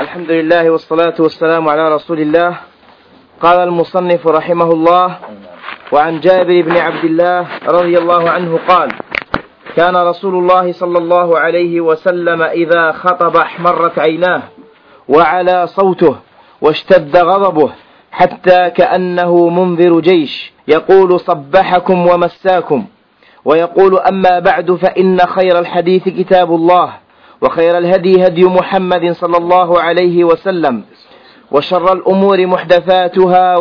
الحمد لله والصلاة والسلام على رسول الله. قال المصنف رحمه الله: وعن جابر بن عبد الله رضي الله عنه قال: كان رسول الله صلى الله عليه وسلم إذا خطب احمرت عيناه وعلى صوته واشتد غضبه حتى كأنه منذر جيش يقول: صبحكم ومساكم. ويقول: أما بعد، فإن خير الحديث كتاب الله، وخير الهدي هدي محمد صلى الله عليه وسلم، وشر الأمور محدثاتها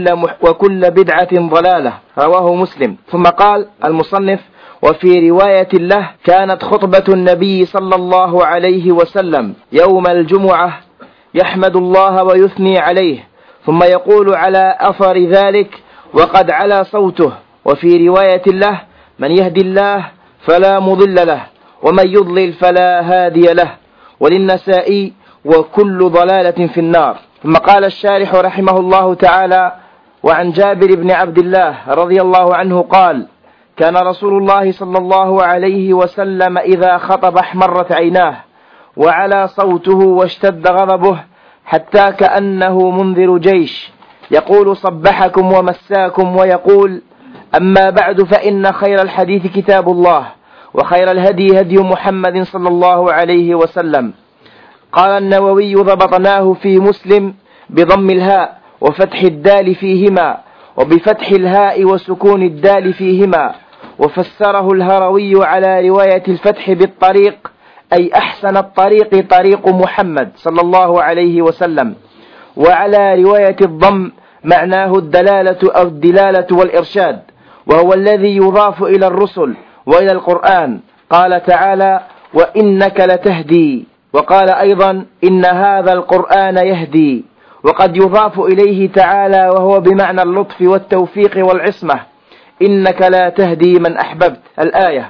وكل بدعة ضلالة. رواه مسلم. ثم قال المصنف: وفي رواية له: كانت خطبة النبي صلى الله عليه وسلم يوم الجمعة يحمد الله ويثني عليه، ثم يقول على أثر ذلك: وقد علا صوته. وفي رواية له: من يهدي الله فلا مضل له، ومن يضلل فلا هادي له. وللنسائي: وكل ضلالة في النار. ثم قال الشارح رحمه الله تعالى: وعن جابر بن عبد الله رضي الله عنه قال: كان رسول الله صلى الله عليه وسلم إذا خطب احمرت عيناه وعلى صوته واشتد غضبه حتى كأنه منذر جيش يقول: صبحكم ومساكم. ويقول: أما بعد، فإن خير الحديث كتاب الله، وخير الهدي هدي محمد صلى الله عليه وسلم. قال النووي: ضبطناه في مسلم بضم الهاء وفتح الدال فيهما، وبفتح الهاء وسكون الدال فيهما. وفسره الهروي على رواية الفتح بالطريق، أي أحسن الطريق طريق محمد صلى الله عليه وسلم. وعلى رواية الضم معناه الدلالة أو الدلالة والإرشاد، وهو الذي يضاف إلى الرسل وإلى القرآن. قال تعالى: وإنك لتهدي. وقال أيضا: إن هذا القرآن يهدي. وقد يضاف إليه تعالى وهو بمعنى اللطف والتوفيق والعصمة: إنك لا تهدي من أحببت. الآية.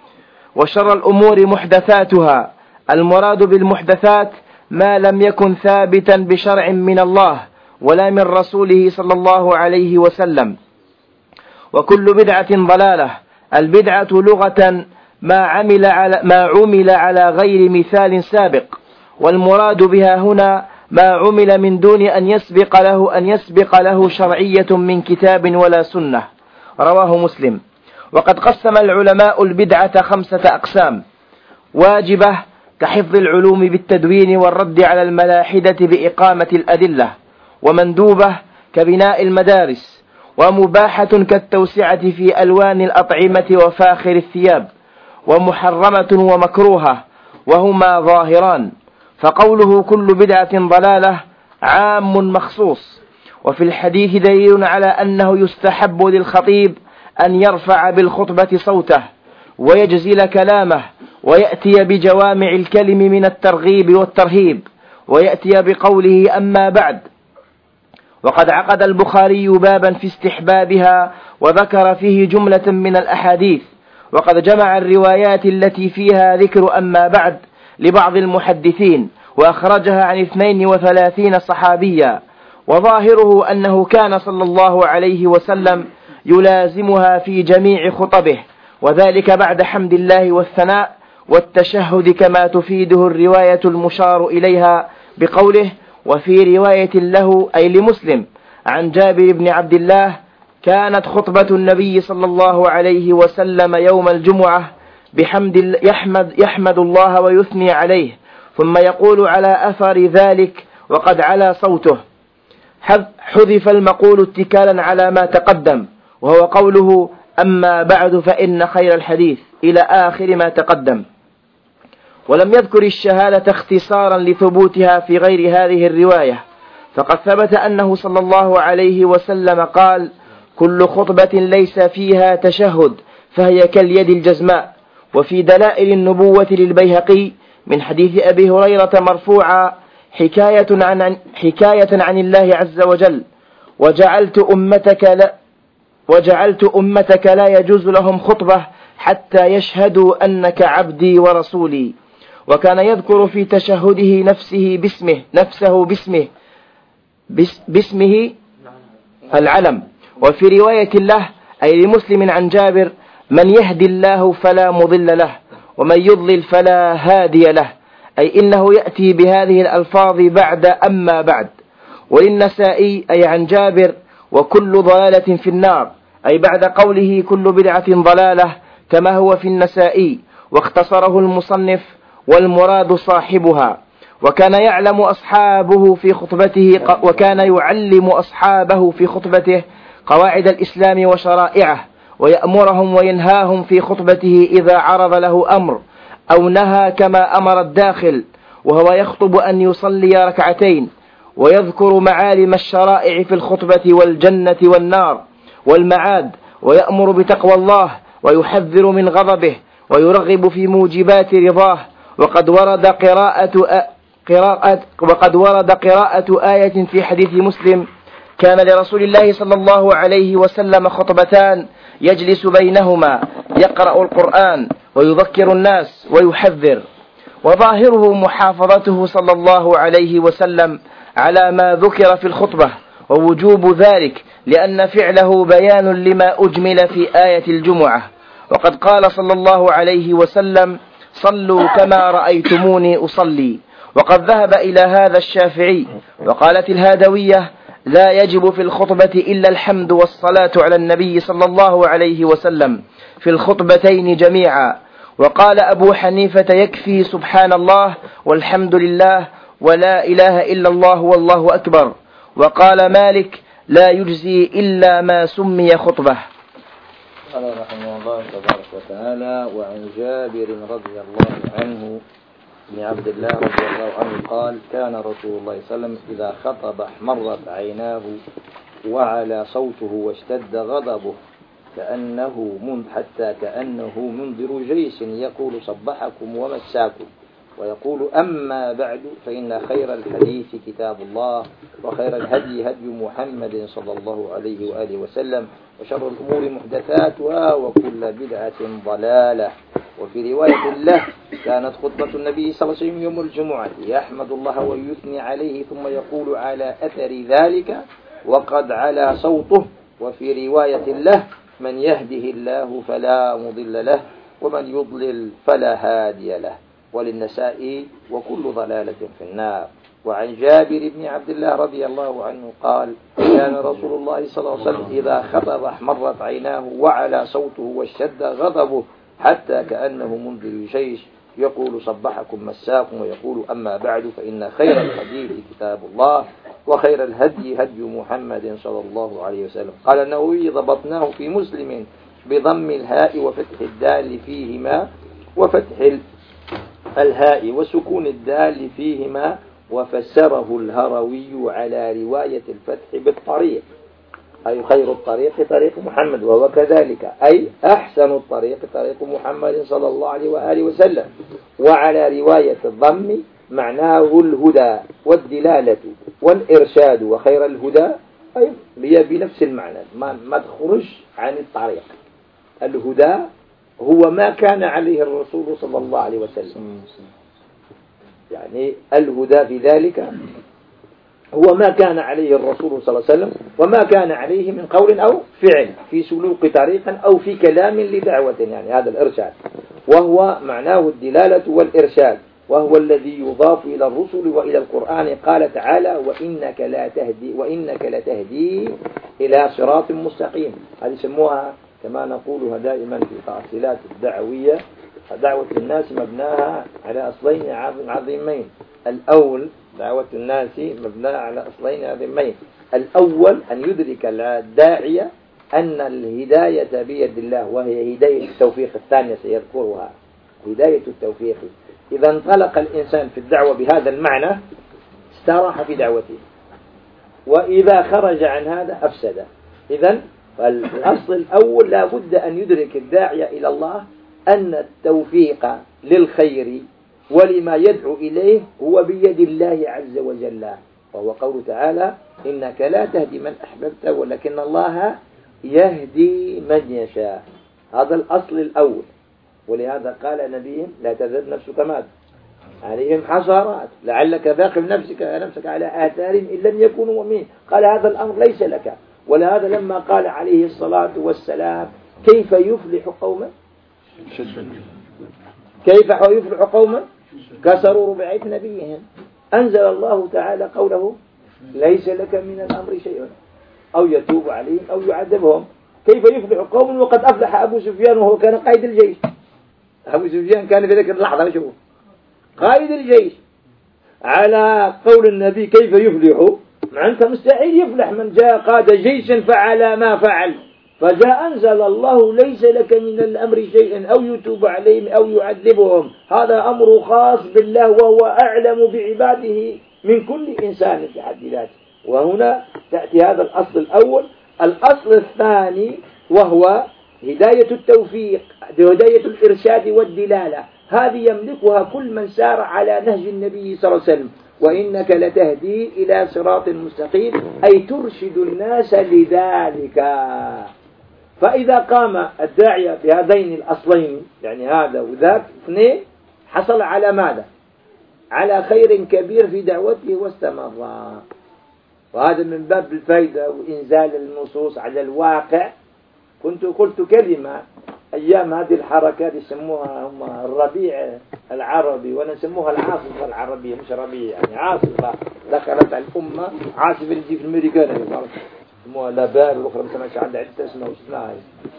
وشر الأمور محدثاتها. المراد بالمحدثات ما لم يكن ثابتا بشرع من الله ولا من رسوله صلى الله عليه وسلم. وكل بدعة ضلالة. البدعة لغة ما عمل على غير مثال سابق، والمراد بها هنا ما عمل من دون أن يسبق له شرعية من كتاب ولا سنة. رواه مسلم. وقد قسم العلماء البدعة 5 أقسام: واجبة كحفظ العلوم بالتدوين والرد على الملاحدة بإقامة الأدلة، ومندوبة كبناء المدارس، ومباحة كالتوسعة في ألوان الأطعمة وفاخر الثياب، ومحرمة ومكروهة، وهما ظاهران. فقوله كل بدعة ضلالة عام مخصوص. وفي الحديث دليل على أنه يستحب للخطيب أن يرفع بالخطبة صوته ويجزل كلامه، ويأتي بجوامع الكلم من الترغيب والترهيب، ويأتي بقوله: أما بعد. وقد عقد البخاري بابا في استحبابها وذكر فيه جملة من الأحاديث، وقد جمع الروايات التي فيها ذكر أما بعد لبعض المحدثين، وأخرجها عن 32 صحابيا. وظاهره أنه كان صلى الله عليه وسلم يلازمها في جميع خطبه، وذلك بعد حمد الله والثناء والتشهد، كما تفيده الرواية المشار إليها بقوله: وفي رواية له أي لمسلم عن جابر بن عبد الله: كانت خطبة النبي صلى الله عليه وسلم يوم الجمعة يحمد الله ويثني عليه، ثم يقول على أثر ذلك: وقد علا صوته. حذف المقول اتكالا على ما تقدم، وهو قوله: أما بعد، فإن خير الحديث، إلى آخر ما تقدم. ولم يذكر الشهادة اختصارا لثبوتها في غير هذه الرواية، فقد ثبت أنه صلى الله عليه وسلم قال: كل خطبة ليس فيها تشهد فهي كاليد الجزماء. وفي دلائل النبوة للبيهقي من حديث أبي هريرة مرفوعا حكاية عن الله عز وجل: وجعلت أمتك لا يجوز لهم خطبة حتى يشهدوا أنك عبدي ورسولي. وكان يذكر في تشهده نفسه باسمه العلم. وفي رواية له أي لمسلم عن جابر: من يهدي الله فلا مضل له، ومن يضلل فلا هادي له. أي إنه يأتي بهذه الألفاظ بعد أما بعد. وللنسائي أي عن جابر وكل ضلالة في النار، أي بعد قوله كل بدعة ضلالة كما هو في النسائي، واختصره المصنف والمراد صاحبها. وكان يعلم أصحابه في خطبته يعلم أصحابه في خطبته قواعد الإسلام وشرائعه، ويأمرهم وينهاهم في خطبته إذا عرض له أمر أو نهى كما أمر الداخل وهو يخطب أن يصلي ركعتين، ويذكر معالم الشرائع في الخطبة والجنة والنار والمعاد، ويأمر بتقوى الله ويحذر من غضبه ويرغب في موجبات رضاه. وقد ورد قراءة آية في حديث مسلم: كان لرسول الله صلى الله عليه وسلم خطبتان يجلس بينهما يقرأ القرآن ويذكر الناس ويحذر. وظاهره محافظته صلى الله عليه وسلم على ما ذكر في الخطبة ووجوب ذلك، لأن فعله بيان لما أجمل في آية الجمعة. وقد قال صلى الله عليه وسلم: صلوا كما رأيتموني أصلي. وقد ذهب إلى هذا الشافعي. وقالت الهادوية: لا يجب في الخطبة إلا الحمد والصلاة على النبي صلى الله عليه وسلم في الخطبتين جميعا. وقال أبو حنيفة: يكفي سبحان الله والحمد لله ولا إله إلا الله والله أكبر. وقال مالك: لا يجزي إلا ما سمي خطبة. قال رحمه الله تبارك وتعالى: وعن جابر رضي الله عنه بن عبد الله رضي الله عنه قال: كان رسول الله صلى الله عليه وسلم إذا خطب احمرت عيناه وعلى صوته واشتد غضبه حتى كأنه منذر جيش يقول: صبحكم ومساكم. ويقول: أما بعد فإن خير الحديث كتاب الله، وخير الهدي هدي محمد صلى الله عليه وآله وسلم، وشر الأمور محدثاتها، وكل بدعة ضلالة. وفي رواية له: كانت خطبة النبي صلى الله عليه وسلم يوم الجمعة يحمد الله ويثني عليه ثم يقول على أثر ذلك وقد علا صوته. وفي رواية له: من يهده الله فلا مضل له ومن يضلل فلا هادي له. وللنسائي: وكل ضلالة في النار. وعن جابر بن عبد الله رضي الله عنه قال: كان رسول الله صلى الله عليه وسلم إذا خطب احمرت عيناه وعلى صوته واشتد غضبه حتى كأنه منذر جيش يقول: صبحكم مساكم. ويقول: أما بعد فإن خير الحديث كتاب الله، وخير الهدي هدي محمد صلى الله عليه وسلم. قال النووي: ضبطناه في مسلم بضم الهاء وفتح الدال فيهما، وفتح الهاء وسكون الدال فيهما، وفسره الهروي على رواية الفتح بالطريق، أي خير الطريق طريق محمد، وهو كذلك، أي أحسن الطريق طريق محمد صلى الله عليه وآله وسلم. وعلى رواية الضم معناه الهدى والدلالة والإرشاد، وخير الهدى أي بنفس المعنى، ما تخرج عن الطريق. الهدى هو ما كان عليه الرسول صلى الله عليه وسلم، يعني الهدى في ذلك هو ما كان عليه الرسول صلى الله عليه وسلم وما كان عليه من قول أو فعل في سلوك طريق أو في كلام لدعوة، يعني هذا الإرشاد، وهو معناه الدلالة والإرشاد، وهو الذي يضاف إلى الرسل وإلى القرآن. قال تعالى: وإنك لتهدي إلى صراط مستقيم. هذه يسموها كما نقولها دائما في التأصيلات الدعوية: دعوة الناس مبناها على أصلين عظيمين. الأول دعوة الناس مبناها على أصلين عظيمين: الأول أن يدرك الداعية أن الهداية بيد الله، وهي هداية التوفيق. الثانية سيذكرها، هداية التوفيق. إذا انطلق الإنسان في الدعوة بهذا المعنى استراح في دعوته، وإذا خرج عن هذا أفسد. إذن الأصل الأول لا بد أن يدرك الداعية إلى الله أن التوفيق للخير ولما يدعو إليه هو بيد الله عز وجل، وهو قول تعالى: إنك لا تهدي من أحببت ولكن الله يهدي من يشاء. هذا الأصل الأول. ولهذا قال نبيهم: لا تذهب نفسك ماذا عليهم حسرات لعلك باقٍ نفسك على آثارهم إن لم يكونوا مؤمنين. قال: هذا الأمر ليس لك. ولهذا لما قال عليه الصلاة والسلام: كيف يفلح قوما كسروا رباعية نبيهم. أنزل الله تعالى قوله ليس لك من الأمر شيء أو يتوب عليهم أو يعذبهم. كيف يفلح قوم وقد أفلح أبو سفيان وهو كان قائد الجيش. أبو سفيان كان في ذلك اللحظة شوفوا قائد الجيش. على قول النبي كيف يفلح، مع أنت مستحيل يفلح من جاء قاد جيشا فعل ما فعل. فجاء أنزل الله ليس لك من الأمر شيء أو يتوب عليهم أو يعذبهم. هذا أمر خاص بالله وهو أعلم بعباده من كل إنسان في حد ذاته. وهنا تأتي هذا الأصل الأول. الأصل الثاني وهو هداية التوفيق، هداية الإرشاد والدلالة. هذه يملكها كل من سار على نهج النبي صلى الله عليه وسلم. وإنك لتهدي إلى صراط مستقيم، أي ترشد الناس لذلك. فإذا قام الداعية بهذين الأصلين، يعني هذا وذاك اثنين، حصل على ماذا؟ على خير كبير في دعوته واستمر. وهذا من باب الفائدة وإنزال النصوص على الواقع. كنت قلت كلمة أيام هذه الحركات يسموها هم الربيع العربي، ونسموها العاصفة العربية، مش ربيع يعني عاصفة ذكرت الأمة. عاصفة اللي تجي في الأمريكان يسموها لابار، والأخرى مثلا عندها عدة اسمها وش اسمها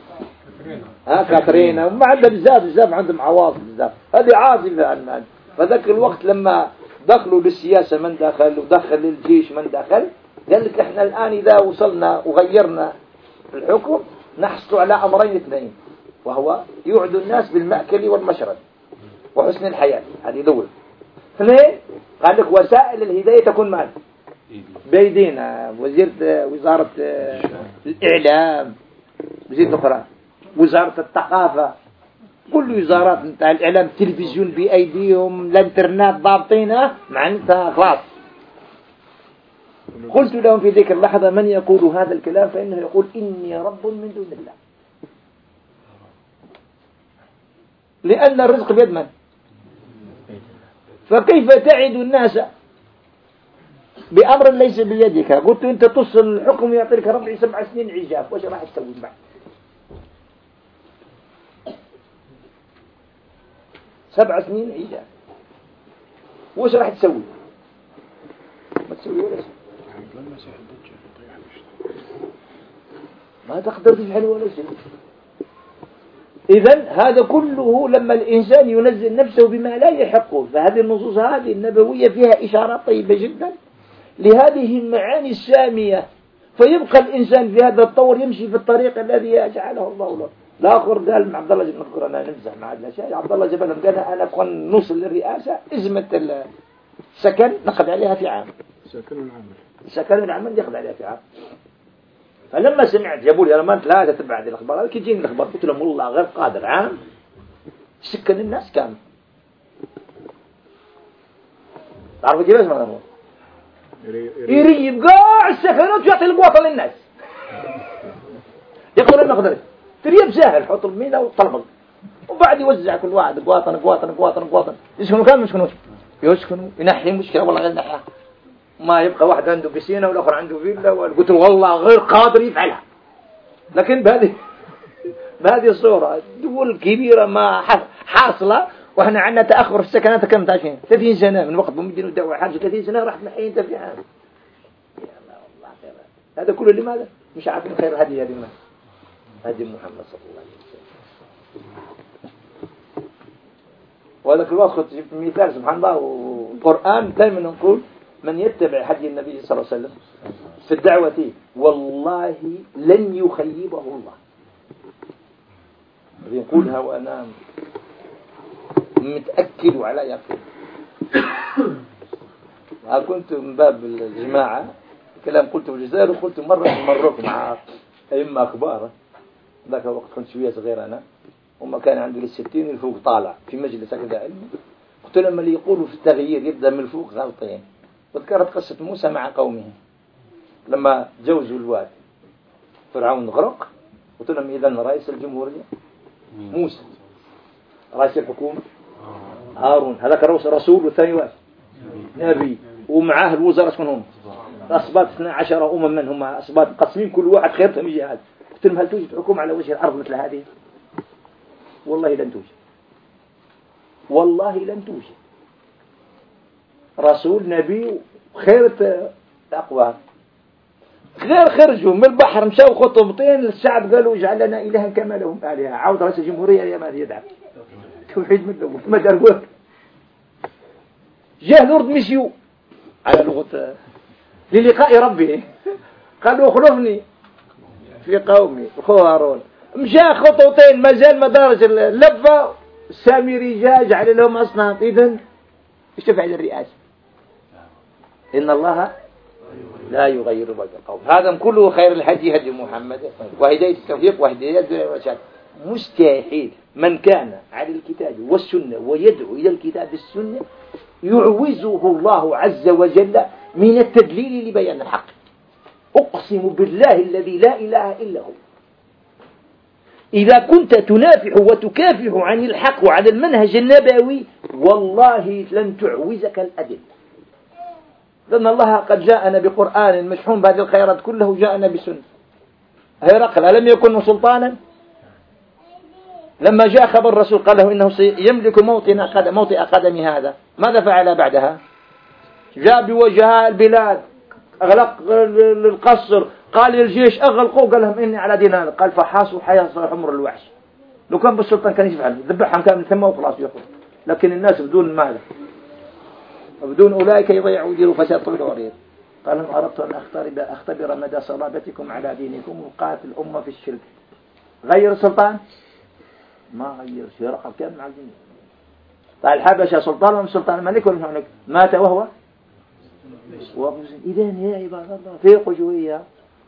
كاترينا. وما عندها بزاف عندهم عواصف بزاف. هذه عاصفة عندنا. فذاك الوقت لما دخلوا للسياسة من دخل ودخل للجيش من دخل، قال لك احنا الآن إذا وصلنا وغيرنا الحكم نحصل على أمرين اثنين، وهو يوعد الناس بالمأكل والمشرب وحسن الحياة. هذه دولة. اثنين، قال لك وسائل الهداية تكون معنا بيدينا. وزارة الإعلام، وزارة أخرى وزارة الثقافة، كل وزارات نتاع الإعلام، التلفزيون بأيديهم، الانترنت ضابطينه معناتها خلاص. قلت لهم في ذيك اللحظة من يقول هذا الكلام فإنه يقول إني رب من دون الله، لأن الرزق بيد من؟ فكيف تعد الناس بأمر ليس بيدك؟ قلت أنت تصل الحكم يعطيك ربع 7 سنين عجاف، وش راح تسوي بعد 7 سنين عجاف؟ وش راح تسوي؟ ما تسوي ولا شيء، ما تقدر تفعل ولا شيء. إذن هذا كله لما الإنسان ينزل نفسه بما لا يحقه. فهذه النصوص هذه النبوية فيها إشارات طيبة جدا لهذه المعاني السامية. فيبقى الإنسان في هذا الطور يمشي في الطريق الذي جعله الله له. الآخر قال مع عبد الله جبل نذكر أنا نمزح مع الأشياء. عبد الله جبل قال أنا كون نوصل للرئاسة أزمة السكن نقض عليها في عام. سكن العمل يقضي عليها في عام. فلما سمعت جابوا لي أنا ما لا تتبع هذه الأخبار، كي جيني الأخبار قلت لهم والله غير قادر عام سكن الناس كامل. تعرفوا كيف اسمه هذا؟ يريب قاع السكنات ويعطي القواطة للناس. يقول أنا قدرت تريب سهل، حط المينا وطلبق وبعد يوزع كل واحد قواطة يسكنوا كامل يسكنوا ينحي مشكلة والله غير نحيها. ما يبقى واحد عنده بسينة والآخر عنده فيلا، قلت له والله غير قادر يفعلها. لكن بهذه الصورة دول كبيرة ما حاصلة، وإحنا عندنا تأخر في السكنات كم 30 سنة من وقت بمدينة ودعوة حاجة 30 سنة راح نحيي انت في عام. يا الله والله خير. هذا كله لماذا؟ مش عارفين خير هدي ما هدي محمد صلى الله عليه وسلم. وهذا كل وقت خدت مثال سبحان الله. والقرآن دائما نقول من يتبع هدي النبي صلى الله عليه وسلم في الدعوة والله لن يخيبه الله. يقولها وأنا متأكد على يقين. كنت من باب الجماعة كلام قلته في الجزائر، وقلت مرة في مروك مع أئمة أكبار. ذاك الوقت كنت شوية صغير أنا، وما كان عندي للستين الفوق طالع في مجلس كذا علمي. قلت لما اللي يقولوا في التغيير يبدأ من الفوق غلطين. وذكرت قصة موسى مع قومه لما جوزوا الواد فرعون غرق. قلت لهم إذن رئيس الجمهورية موسى، رئيس الحكومة هارون، هذاك رسول والثاني واحد نبي، ومعاه الوزراء شكون هم؟ أصبات 12 من هم أصبات قسمين كل واحد خيرتهم يجي هذا. قلت لهم هل توجد حكومة على وجه الأرض مثل هذه؟ والله لن توجد، والله لن توجد. رسول نبي خير أقوام، غير خرجوا من البحر مشاو خطبتين للشعب قالوا اجعل لنا إلها كما لهم آلهة. عاود رئيس الجمهورية يا ماذا يدعم توحيد من الأول ما داروه. جاء لورد ميسيو على لغة للقاء ربه قالوا اخلفني في قومي أخو هارون. مشى خطوتين مازال مدارج اللفة. السامري جاء جعل لهم أصنام. إذن اشتفع للرئاسة. إن الله لا يغير بين القوم. هذا كله خير الهدي هدي محمد وهداية التوفيق وهداية الرشاد. مستحيل من كان على الكتاب والسنة ويدعو إلى الكتاب والسنة يعوزه الله عز وجل من التدليل لبيان الحق. أقسم بالله الذي لا إله إلا هو إذا كنت تنافح وتكافح عن الحق وعن المنهج النبوي والله لن تعوزك الأدلة، لأن الله قد جاءنا بقرآن مشحون بهذه الخيرات كله، جاءنا بسنة. هرقل ألم يكن سلطانا؟ لما جاء خبر الرسول قال له إنه يملك موطئ قدم هذا، ماذا فعل بعدها؟ جاء بوجهاء البلاد، أغلق القصر، قال للجيش أغلقوا، قال لهم إني على دين هذا، قال فحاصوا حياة حمر الوحش. لو كان بالسلطان كان يفعل ذبحهم كامل ثم وخلاص يأخذ، لكن الناس بدون ماذا؟ وبدون أولئك يضيعوا يديروا فساد طويل وعريض. قال لهم أردت أن أختبر مدى صلابتكم على دينكم وقاتل الأمة في الشرك. غير السلطان؟ ما غير شيء، رقم كامل على الدين. طيب الحبشة سلطان ولا سلطان ملك ولا ملك؟ مات وهو إذن يا عباد الله فيقوا شوية،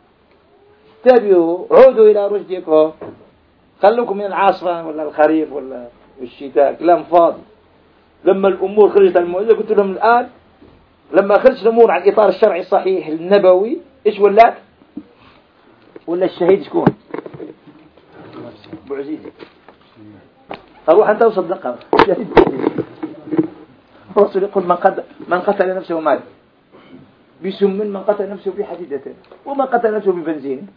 تبيوا عودوا إلى رشدكم، خلوكم من العاصفة ولا الخريف ولا الشتاء، كلام فاضي. لما الأمور خرجت الموعظة قلت لهم الآن لما خرجت الأمور عن الإطار الشرعي الصحيح النبوي إيش ولات؟ ولا الشهيد شكون؟ أبو عزيز. أروح أنت وصدقها. الرسول يقول من قتل نفسه مات بسم، من قتل نفسه بحديدة، ومن قتل نفسه ببنزين.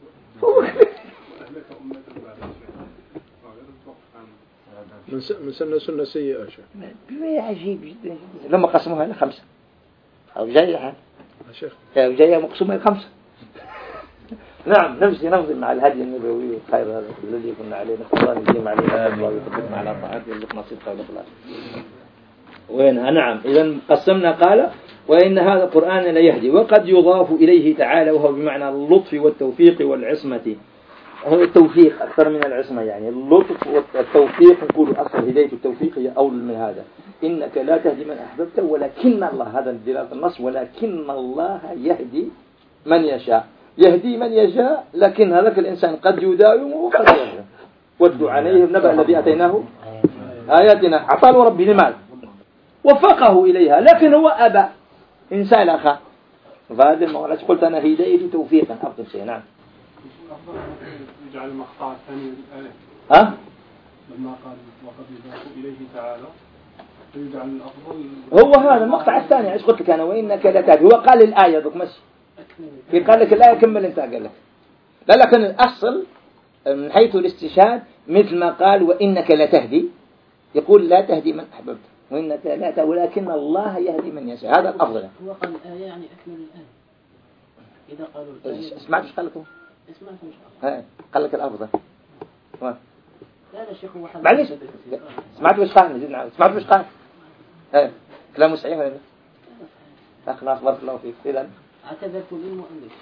من سنة سيئة شيء. عجيب جدا. لما قسموها إلى 5 أو جاية حال شيخ أو جاية مقسومة إلى 5. نعم نمضي مع الهدي النبوي خير هذا الذي كنا عليه. نسأل الله يديم علينا ويثبتنا على طاعته ويرزقنا صدقا وإخلاصا. وينها نعم. إذا قسمنا قال وإن هذا القرآن لا يهدي، وقد يضاف إليه تعالى وهو بمعنى اللطف والتوفيق والعصمة. هو التوفيق أكثر من العصمة، يعني اللطف والتوفيق نقول أصل هداية التوفيق هي أول من هذا. إنك لا تهدي من أحببت ولكن الله، هذا دلالة النص، ولكن الله يهدي من يشاء. يهدي من يشاء، لكن هذاك الإنسان قد يداوم وقد يرجع. واتل عليه النبأ الذي أتيناه آياتنا عطاله ربي لماذا؟ وفقه إليها، لكن هو أبى إنسان أخا. فهذا الموضوع قلت أنا هداية توفيقا أفضل شيء. نعم. يجعل المقطع الثاني للآية. ها؟ لما قال وقد يضاف إليه تعالى يجعل الأفضل. هو هذا المقطع الثاني إيش قلت لك أنا وإنك لا تهدي. هو قال الآية ذوك ماشي. في قال لك الآية كمل أنت قال لك. لا لكن الأصل من حيث الاستشهاد مثل ما قال وإنك لا تهدي، يقول لا تهدي من أحببت وإنك لا تهدي ولكن الله يهدي من يشاء. هذا الأفضل. هو قال الآية يعني أكمل الآية. إذا قالوا الآية سمعت إيش قال لكم؟ اسمعت إن شاء الله. قال لك الأفضل. لا لا شيخ هو حد. معليش سمعت وش قال نزيد سمعت وش قال. كلامه صحيح ولا لا؟ خلاص بارك الله فيك. إذا اعتذرت للمؤلف.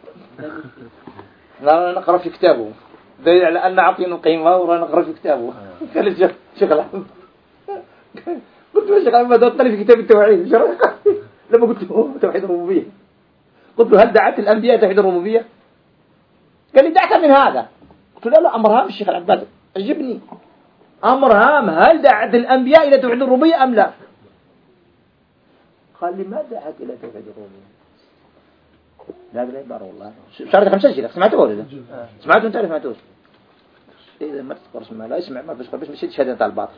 لا نقرأ في كتابه دليل على أن عطينا قيمة ونقرأ في كتابه. قال شيخ الحمد قلت له شيخ أحمد أطلع في كتاب التوحيد لما قلت له توحيد الربوبية قلت له هل دعت الأنبياء توحيد الربوبية؟ قال لي دعت من هذا. قلت له لا أمر هام الشيخ العباد عجبني أمر هام، هل دعت الأنبياء إلى توحيد الربوبية أم لا؟ قال لي ما دعت إلى توحيد الربوبية. لا بلا يبارك والله شارك 5 شيخ سمعته ولا سمعته أنت سمعتوش؟ إذا ما تذكرش ما لا اسمع ما تذكر بس مشيت شهادة على الباطل.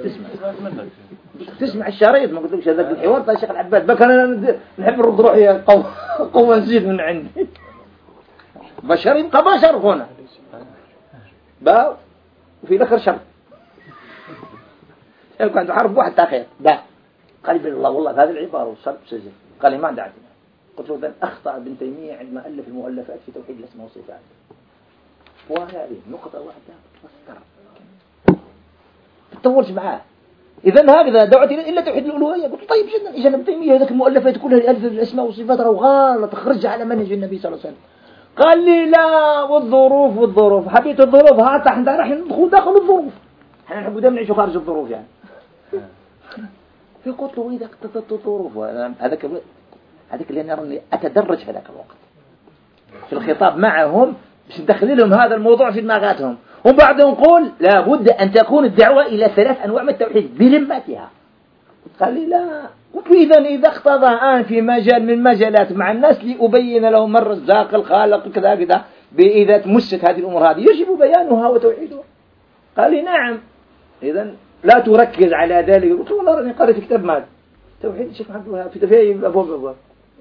تسمع الشريط ما قلت لك هذا الحوار طال الشيخ العباد بك أنا نحب نرد روحي قوة نزيد من عندي. بشر يبقى بشر هنا با وفي الآخر شر. كان عنده حرب واحد تأخير با قال لي الله والله هذه العبارة وصلت سجن. قال لي ما دعتنا. قلت له إذن أخطأ ابن تيمية عندما ألف المؤلفات في توحيد الأسماء والصفات. وهذه نقطة واحدة مسكرة تطورش معاه. إذن هكذا دعوت إلا توحيد الألوهية. قلت طيب جدا إذا ابن تيمية هذاك المؤلفات كلها ألف الأسماء والصفات راه غلط خرج على منهج النبي صلى الله عليه وسلم. قال لي لا والظروف حبيت الظروف هات احنا راح ندخل داخل الظروف. احنا نحب دائما نعيشوا خارج الظروف يعني. فقلت له إذا اقتضت الظروف هذاك اللي أنا أراني أتدرج في ذاك الوقت في الخطاب معهم باش ندخل لهم هذا الموضوع في دماغاتهم. وبعد نقول لا بد أن تكون الدعوة إلى 3 أنواع من التوحيد بلمتها. قال لي لا. قلت له إذا اقتضى الآن في مجال من مجالات مع الناس لأبين لهم الرزاق الخالق كذا إذا تمست هذه الأمور هذه يجب بيانها وتوحيدها. قال لي نعم إذن لا تركز على ذلك. قلت له والله راني قرأت كتاب مال توحيد الشيخ محمد الوهاب في أبواب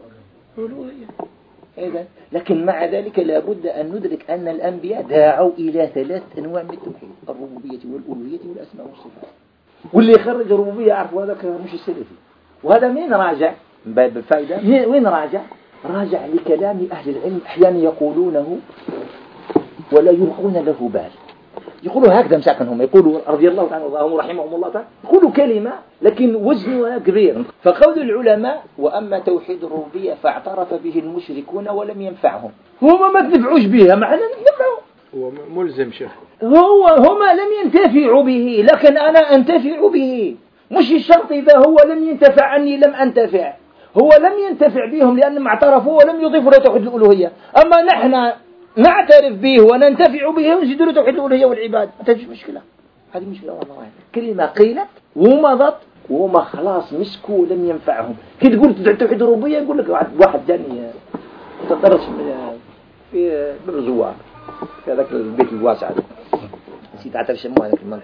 إذن لكن مع ذلك لا بد أن ندرك أن الأنبياء داعوا إلى 3 أنواع من التوحيد: الربوبية والألوهية والأسماء والصفات. واللي يخرج الربوبية عرفوا هذا مش السلفي. وهذا مين راجع من باب الفائدة؟ وين راجع لكلام أهل العلم أحيانا يقولونه ولا يلقون له بال. يقولوا هكذا مساكنهم، يقولوا رضي الله عنهم ورحمهم الله تعالى، يقولوا كلمة لكن وزنها كبير. فقول العلماء: وأما توحيد الربوبية فاعترف به المشركون ولم ينفعهم. هما ما تنفعوش بها، معنا ينفعوا. هو ملزم شيخ. هما لم ينتفعوا به، لكن أنا أنتفع به. مش الشرط إذا هو لم ينتفع عني لم أنتفع. هو لم ينتفع بهم لأنهم اعترفوا ولم يضيفوا له توحيد الألوهية. أما نحن نعترف به وننتفع به ونزيد له توحيد الألوهية والعباد. ما تجيش مشكلة. هذه مشكلة والله. كلمة قيلت ومضت وما خلاص مسكوا لم ينفعهم. كي تقول تدعي توحيد الربوبية يقول لك واحد ثاني تدرس في بالزوار في هذاك البيت الواسع هذا. نسيت عتر شموه هذاك المنطقة.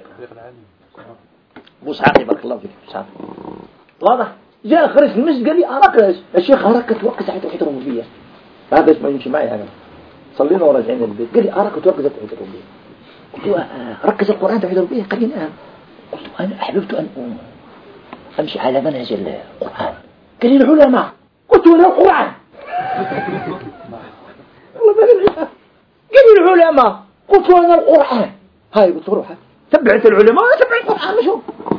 بوس عاقي بارك الله فيك. بوس عاقي. واضح. جاء خرج في المسجد قال لي أراك الشيخ أراك توقف على توحيد الربوبية. هذا ما يمشي معي أنا. صلينا وراجعين البيت. قال لي أراك توقف على توحيد الربوبية. قلت له ركز القرآن توحيد الربوبية. قال لي نعم. قلت له أنا أحببت أن أمشي على منهج القرآن. قال لي العلماء. قلت له القرآن. والله ما أدري. قال لي العلماء. قلت له أنا القرآن. هاي قلت له روح تبعت العلماء وتبع القرآن مشو.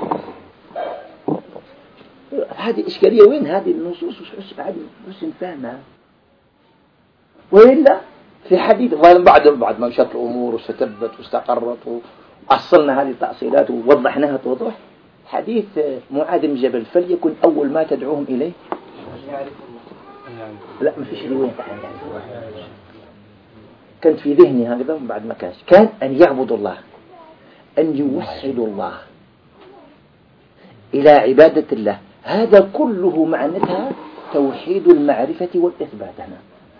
هذه إشكالية. وين هذه النصوص هذه حسن فهمها. وإلا في حديث بعد ما مشت الأمور وستبت واستقرت وأصلنا هذه التأصيلات ووضحناها توضح. حديث معاذ بن جبل: فليكن أول ما تدعوهم إليه لا ما فيش رواية عن كانت في ذهني هكذا وبعد ما كان أن يعبدوا الله، أن يوحدوا الله إلى عبادة الله. هذا كله معناتها توحيد المعرفة والإثبات. هنا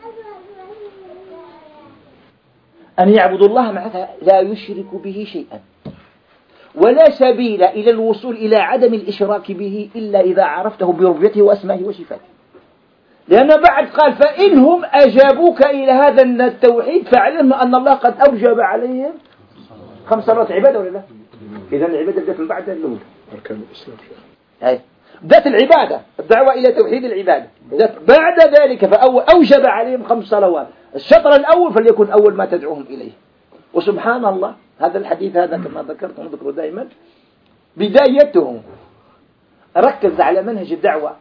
أن يعبدوا الله معناتها لا يشرك به شيئا، ولا سبيل إلى الوصول إلى عدم الإشراك به إلا إذا عرفته بربوبيته وأسمائه وصفاته. لأن بعد قال: فإنهم أجابوك إلى هذا التوحيد فاعلم أن الله قد أوجب عليهم 5 صلوات عبادة ولا لا؟ إذن العبادة بدأت من بعد الأولى. أركان الإسلام شيخ. أي بدأت العبادة، الدعوة إلى توحيد العبادة. بعد ذلك فأوجب عليهم 5 صلوات. الشطر الأول فليكن أول ما تدعوهم إليه. وسبحان الله هذا الحديث هذا كما ذكرت ونذكره دائما بدايته ركز على منهج الدعوة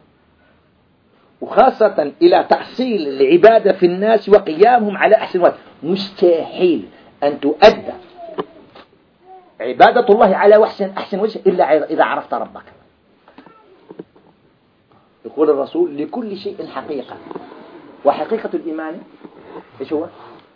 وخاصة إلى تحصيل العبادة في الناس وقيامهم على أحسن وجه. مستحيل أن تؤدى عبادة الله على أحسن وجه إلا إذا عرفت ربك. يقول الرسول: لكل شيء حقيقة، وحقيقة الإيمان إيش هو؟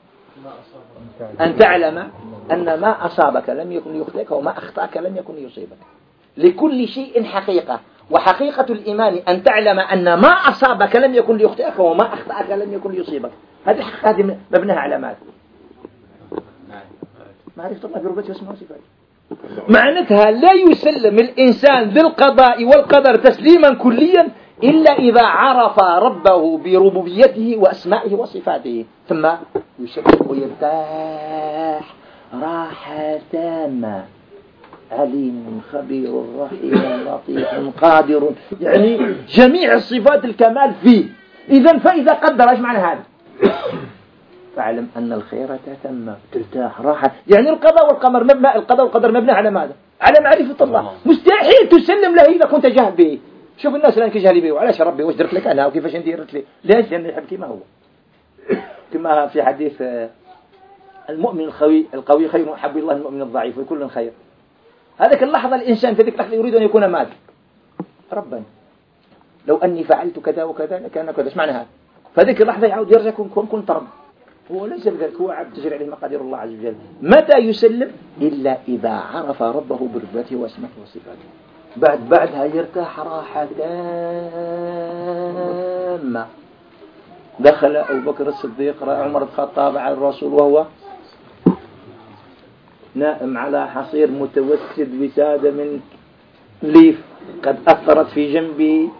أن تعلم أن ما أصابك لم يكن يخطئك وما أخطأك لم يكن يصيبك. لكل شيء حقيقة، وحقيقة الإيمان أن تعلم أن ما أصابك لم يكن ليخطئك وما أخطأك لم يكن ليصيبك. هذه مبناها على ماذا؟ معرفة الله بربوبيته واسمه وصفاته. معناتها لا يسلم الإنسان للقضاء والقدر تسليما كليا إلا إذا عرف ربه بربوبيته وأسمائه وصفاته، ثم يسلم ويرتاح راحة تامة. عليم خبير رحيم لطيف قادر، يعني جميع الصفات الكمال فيه. إذن فإذا قدر، ايش معنى هذا؟ فاعلم أن الخير تتم، ترتاح راحة. يعني القضاء والقدر مبنى على ماذا؟ على معرفة الله. مستحيل تسلم له إذا كنت جاهل به. شوف الناس الآن كجهل به، وعلاش ربي واش درت لك أنا وكيفاش أنت درت لي؟ ليش؟ لأن يحب كما هو، كما في حديث المؤمن القوي خير أحب الله المؤمن الضعيف وكل خير. هذاك اللحظة الإنسان في ذلك اللحظة يريد أن يكون ماذا؟ ربا، لو أني فعلت كذا وكذا لكان كذا. ايش معنى هذا؟ فذيك اللحظة يعود يرجع كنت رب. هو ليس بذلك، هو عبد تجري عليه مقادير الله عز وجل. متى يسلم؟ إلا إذا عرف ربه برتبته واسمه وصفاته. بعدها يرتاح راحة تامة. دخل أبو بكر الصديق رأى عمر الخطاب على الرسول وهو نائم على حصير متوسد وسادة من ليف قد أثرت في جنبه.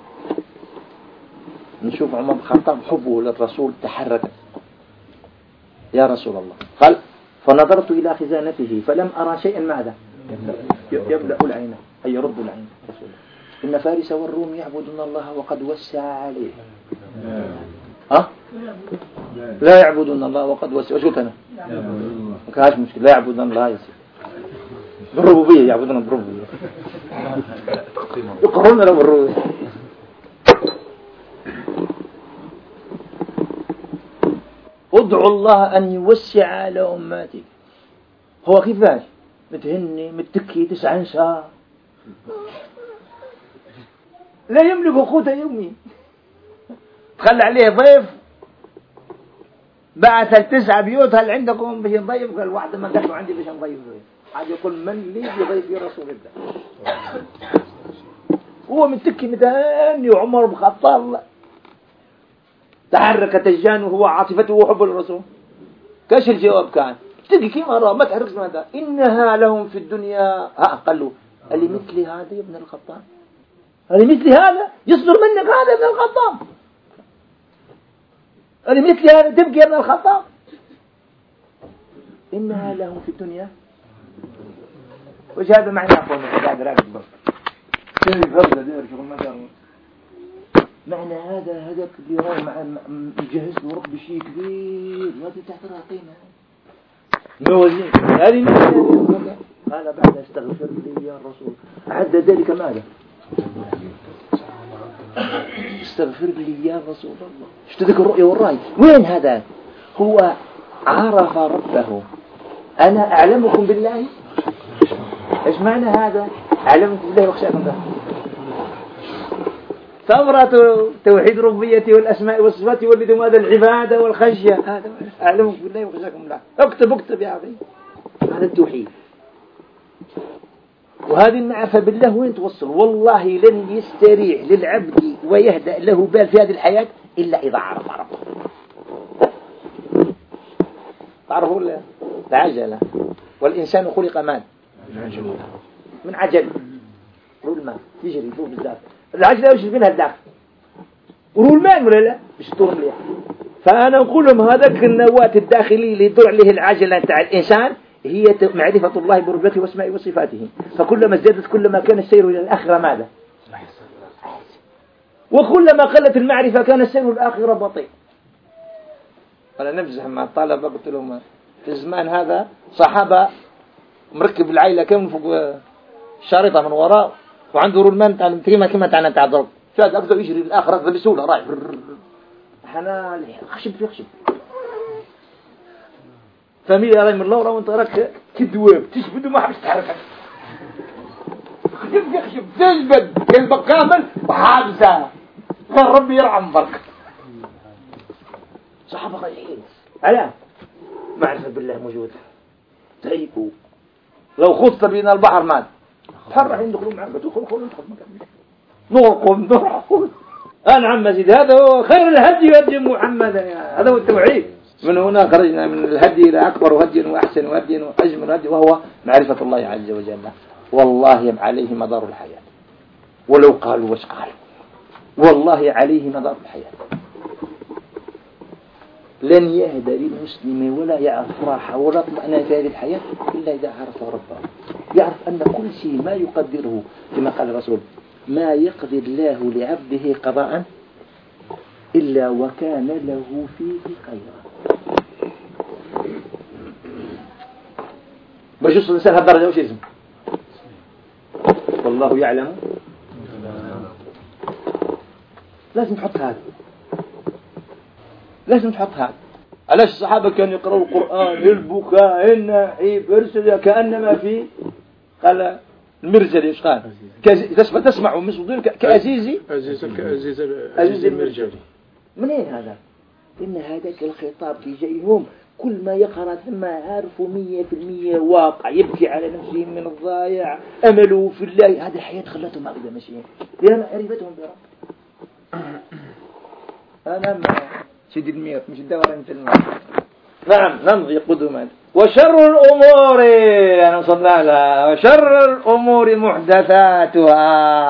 نشوف عمر الخطاب حبه للرسول تحرك. يا رسول الله، قال فنظرت إلى خزانته فلم أرى شيئا. ماذا؟ يبلع العين، أي يرد العين. رسول الله، إن فارس والروم يعبدون الله وقد وسع عليه. لا يعبدون الله وقد وسع. وش قلت أنا؟ كاش مشكلة، لا يعبدون الله يسير بالربوبية، يعبدون بالربوبية، يقرون له بالربوبية. ادعو الله أن يوسع على أمتك. هو كيفاش؟ متهني متكي 9 شهر، لا يملك قوت يومي، تخلى عليه ضيف، بعث ل9 بيوت، هل عندكم باش نضيف؟ قال واحدة ما قالوا عندي باش نضيف ضيف. عاد يقول من لي بضيف يا رسول الله. هو متكي متهني، وعمر بن الخطاب تحركت الجان وهو عاطفته وحب الرسول. كاش الجواب كان تجي كيما راه ما تحركش هذا. إنها لهم في الدنيا قالوا اللي مثل هذا يا ابن الخطاب، اللي مثل هذا يصدر منك هذا ابن الخطاب، اللي مثل هذا تبكي يا ابن الخطاب. إنها لهم في الدنيا. وش هذا معنى أخوان قاعد راقد بس كيف فرده دير شغل ما دار. معنى هذاك اللي راه مع مجهز له ربي شيء كبير، هذه تحت راقينا موازين. هذه قال بعد استغفر لي يا الرسول. عد ذلك ماذا؟ استغفر لي يا رسول الله. اشتدك الرؤية والرأي. وين هذا؟ هو عرف ربه. أنا أعلمكم بالله. إيش معنى هذا؟ أعلمكم بالله وخشاكم به. ثمرة توحيد ربوبيته والأسماء والصفات يولد ماذا؟ العبادة والخشية. هذا أعلمكم بالله وخشاكم الله. اكتب يا أخي، هذا التوحيد. وهذه المعرفة بالله وين توصل؟ والله لن يستريح للعبد ويهدأ له بال في هذه الحياة إلا إذا عرف ربه. تعرفوا العجلة، والإنسان خلق مال من عجل. الماء يجري فوق بالذات. العجلة وش منها الداخل؟ الماء ولا لا؟ مش طول مليح. فأنا أقول لهم هذاك النواة الداخلي اللي يدور عليه العجلة تاع الإنسان هي معرفة الله بربته واسمائه وصفاته. فكلما ازدادت كلما كان السير إلى الآخرة ماذا؟ وكلما قلت المعرفة كان السير إلى الآخرة بطيء. أنا نمزح مع الطلبة قلت لهم في الزمان هذا صحابة مركب العائلة كم فوق شارطة من وراء وعنده رولمان كما تاعنا تاع ضرب، فهذا أقدر يجري الآخرة بسهولة رايح حنا خشب في خشب. فمية راي من الله وانت راك كدواب تشبد وما حبش تحرك. خشب في خشب تجبد كلمة كامل وحابسة. كان ربي يرعم برك. صحابة رايحين على معرفة بالله موجودة. تريكوا لو خضت بين البحر مات تحرح يدخلوا معك تدخل ندخل مكان نرقم. أنا عم زيد هذا هو خير الهدي هدي محمد. هذا هو التوحيد. من هنا خرجنا من الهدي إلى أكبر هدي وأحسن هدي وأجمل هدي، وهو معرفة الله عز وجل. والله عليه مدار الحياة، ولو قالوا وش قالوا والله عليه مدار الحياة. لن يهدى للمسلم ولا يعرف راحة ولا اطمئنان في هذه الحياة إلا إذا عرف ربه. يعرف أن كل شيء ما يقدره كما قال الرسول ما يقضي الله لعبده قضاء إلا وكان له فيه خيرا. باش يوصل الإنسان هالدرجة وش اسمه والله يعلم. لازم تحط هذا، لازم تحط هذا. علاش الصحابة كانوا يقرأوا القرآن البكاء النحيب ارسل كأنما في قال المرجل ايش قال تسمع ومسودين كأزيزي عزيز المرجلي. منين هذا؟ إن هذاك الخطاب في جايهم كل ما يقرأ ثم عارفه 100% واقع، يبكي على نفسه من الضايع، أمله في الله. هذه الحياة خلتهم هكذا ماشيين لأن معرفتهم برب. أنا ما سيد المير مش الدورة في الماء. نعم نمضي قدما. وشر الأمور أنا وصلنا لها. وشر الأمور محدثاتها،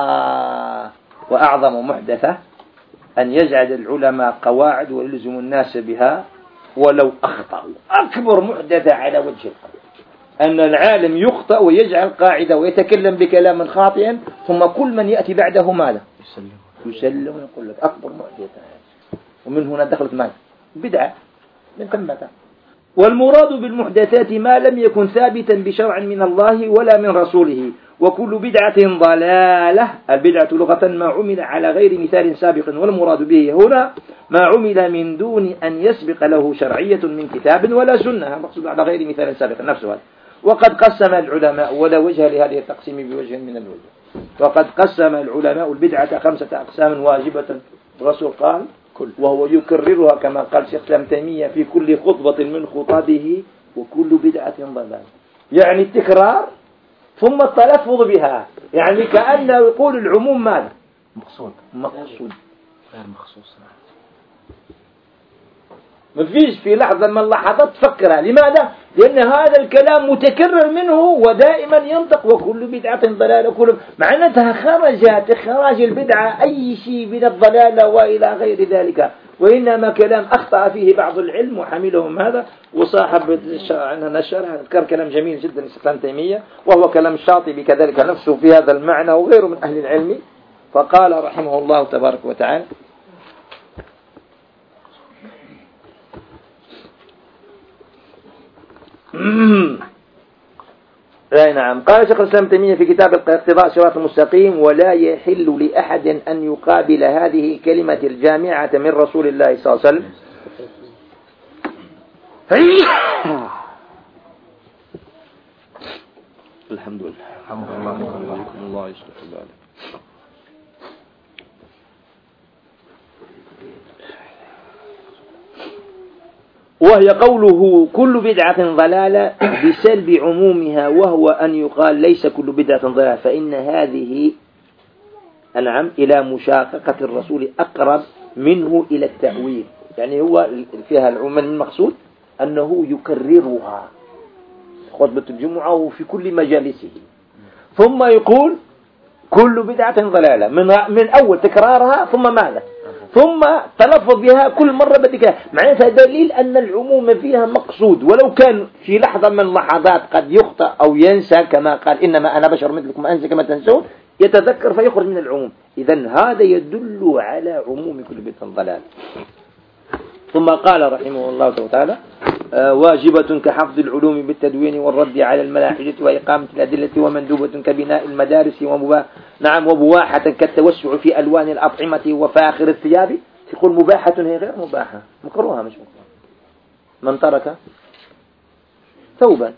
وأعظم محدثة أن يجعل العلماء قواعد ويلزم الناس بها ولو أخطأوا. أكبر محدثة على وجه الأرض أن العالم يخطأ ويجعل قاعدة ويتكلم بكلام خاطئا ثم كل من يأتي بعده ماذا؟ يسلم ويقول لك أكبر محدثة. ومن هنا دخلت ماذا؟ بدعة من ثمة. والمراد بالمحدثات ما لم يكن ثابتا بشرع من الله ولا من رسوله. وكل بدعة ضلالة. البدعة لغة ما عمل على غير مثال سابق، والمراد به هنا ما عمل من دون أن يسبق له شرعية من كتاب ولا سنة، مقصود على غير مثال سابق نفسه. وقد قسم العلماء، ولا وجه لهذه التقسيم بوجه من الوجه، وقد قسم العلماء البدعة 5 أقسام واجبة. الرسول قال وهو يكررها كما قال شيخ الإسلام تيمية في كل خطبة من خطبه وكل بدعة ضلالة. يعني التكرار ثم التلفظ بها، يعني كأنه يقول العموم ماذا؟ مقصود غير مخصوص. ما فيش في لحظة من اللحظات تفكرها. لماذا؟ لأن هذا الكلام متكرر منه ودائما ينطق وكل بدعة ضلالة. كل معناتها خرجت إخراج البدعة أي شيء من الضلالة وإلى غير ذلك، وإنما كلام أخطأ فيه بعض العلم وحملهم هذا. وصاحب عنها نشرها ذكر كلام جميل جدا الإسلام تيمية، وهو كلام الشاطبي كذلك نفسه في هذا المعنى وغيره من أهل العلم. فقال رحمه الله تبارك وتعالى أي نعم. قال شيخ الإسلام تيمية في كتاب اقتضاء الصراط المستقيم: ولا يحل لأحد أن يقابل هذه الكلمة الجامعة من رسول الله صلى الله عليه وسلم الحمد لله الله يصلح بالك. وهي قوله كل بدعة ضلالة بسلب عمومها، وهو أن يقال ليس كل بدعة ضلالة، فإن هذه أنعم إلى مشاققة الرسول أقرب منه إلى التأويل. يعني هو فيها العموم المقصود أنه يكررها خطبة الجمعة وفي كل مجالسه، ثم يقول كل بدعة ضلالة من أول تكرارها ثم ماذا؟ ثم تلفظ بها كل مرة بدك. معناتها دليل أن العموم فيها مقصود، ولو كان في لحظة من اللحظات قد يخطأ أو ينسى كما قال إنما أنا بشر مثلكم أنسى كما تنسون، يتذكر فيخرج من العموم. إذن هذا يدل على عموم كل بدعة ضلالة. ثم قال رحمه الله تعالى: واجبة كحفظ العلوم بالتدوين والرد على الملاحدة وإقامة الأدلة، ومندوبة كبناء المدارس، ومباحة كالتوسع في ألوان الأطعمة وفاخر الثياب. تقول مباحة هي غير مباحة، مكروها مش مكروها. من ترك ثوبا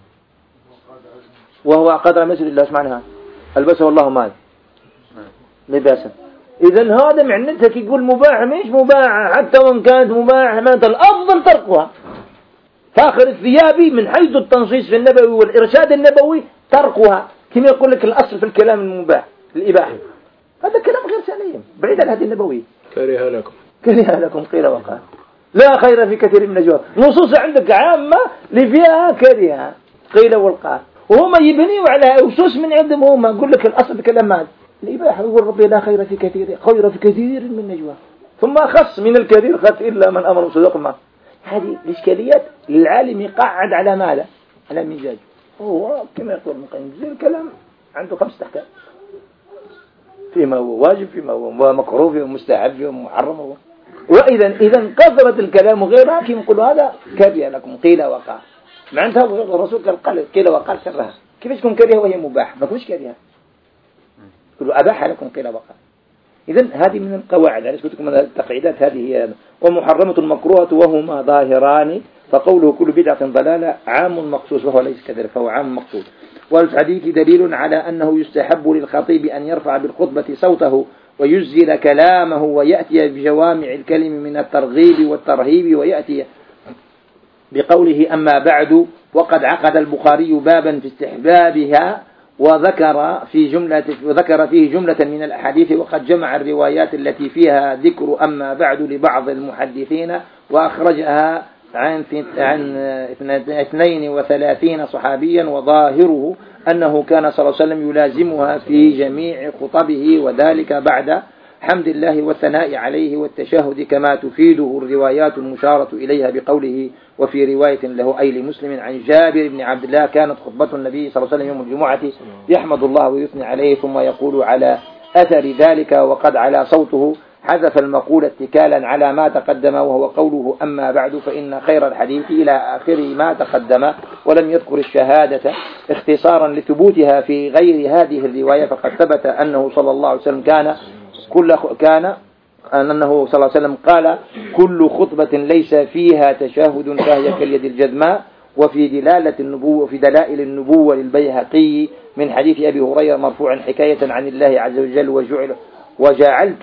وهو قدر مثل الله سبحانه ألبسه الله مال لباسا. إذن هذا معناتها كي يقول مباح مش مباح، حتى وإن كانت مباح معناتها الأفضل تركها. فاخر الثياب من حيث التنصيص في النبوي والإرشاد النبوي تركها، كما يقول لك الأصل في الكلام المباح الإباحة. هذا كلام غير سليم بعيد عن الهدي النبوي. كره لكم قيل وقال لا خير في كثير من النجوى. نصوص عندك عامة اللي فيها كره قيل والقال، وهم يبنيوا على أسس من عندهم. هم يقول لك الأصل في الكلام ماذا؟ الإباحة. يقول ربي لا خير في كثير من نجوى، ثم خص من الكثير خص إلا من أمر صدق ما. هذه الإشكاليات للعالم يقعد على ماذا؟ على مزاج. هو كما يقول ابن القيم زي الكلام عنده 5 أحكام، فيما هو واجب، فيما هو مكروه، فيما مستحب، فيما محرم. وإذا كثرت الكلام غيرها كما يقول هذا كره لكم قيل وقال، معناتها الرسول قيل وقال كرهها، كيف تكون كرهها وهي مباح؟ ما تكونش كرهها، يقولوا أباح لكم قيل وقال. إذن هذه من القواعد، يعني قلت لكم التقعيدات هذه هي. ومحرمة مكروهة وهما ظاهران، فقوله كل بدعة ضلالة عام مخصوص وهو ليس كذلك، فهو عام مخصوص. والحديث دليل على أنه يستحب للخطيب أن يرفع بالخطبة صوته ويزيل كلامه ويأتي بجوامع الكلم من الترغيب والترهيب، ويأتي بقوله أما بعد. وقد عقد البخاري بابا في استحبابها وذكر فيه جملة من الأحاديث، وقد جمع الروايات التي فيها ذكر أما بعد لبعض المحدثين، وأخرجها عن 32 صحابيا، وظاهره أنه كان صلى الله عليه وسلم يلازمها في جميع خطبه، وذلك بعد حمد الله والثناء عليه والتشهد، كما تفيده الروايات المشارة إليها بقوله وفي رواية له أي لمسلم عن جابر بن عبد الله كانت خطبة النبي صلى الله عليه وسلم يوم الجمعة يحمد الله ويثني عليه ثم يقول على أثر ذلك وقد على صوته، حذف المقول اتكالا على ما تقدم، وهو قوله أما بعد فإن خير الحديث إلى آخر ما تقدم، ولم يذكر الشهادة اختصارا لثبوتها في غير هذه الرواية. فقد ثبت أنه صلى الله عليه وسلم أنه صلى الله عليه وسلم قال كل خطبة ليس فيها تشهد فهي كاليد الجذماء. وفي دلائل النبوة للبيهقي من حديث أبي هريرة مرفوعا حكاية عن الله عز وجل وجعلت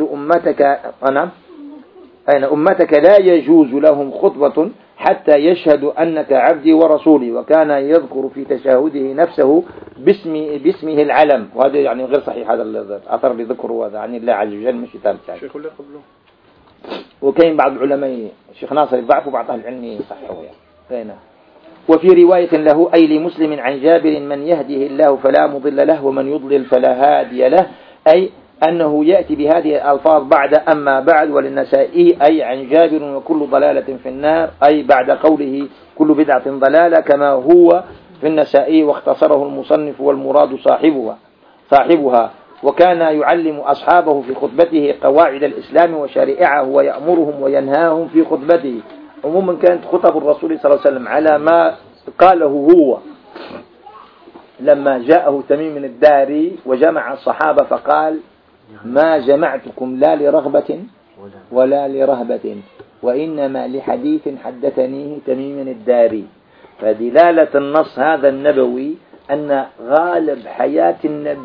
أمتك لا يجوز لهم خطبة حتى يشهدوا أنك عبدي ورسولي. وكان يذكر في تشهده نفسه باسمه العلم، وهذا يعني غير صحيح، هذا الأثر بذكره هذا عن الله عز وجل مش ثابت. شيخ اللي قبله وكاين بعض العلماء الشيخ ناصر يضعف وبعض أهل العلم صححه يعني. وفي رواية له أي لمسلم عن جابر من يهده الله فلا مضل له ومن يضلل فلا هادي له، أي أنه يأتي بهذه الألفاظ بعد أما بعد. وللنسائي أي عن جابر وكل ضلالة في النار، أي بعد قوله كل بدعة ضلالة كما هو في النسائي، واختصره المصنف والمراد صاحبها. وكان يعلم أصحابه في خطبته قواعد الإسلام وشرائعه ويأمرهم وينهاهم في خطبته. عموما كانت خطب الرسول صلى الله عليه وسلم على ما قاله هو لما جاءه تميم الداري وجمع الصحابة فقال ما جمعتكم لا لرغبة ولا لرهبة وإنما لحديث حدثنيه تميم الداري. فدلالة النص هذا النبوي أن غالب حياة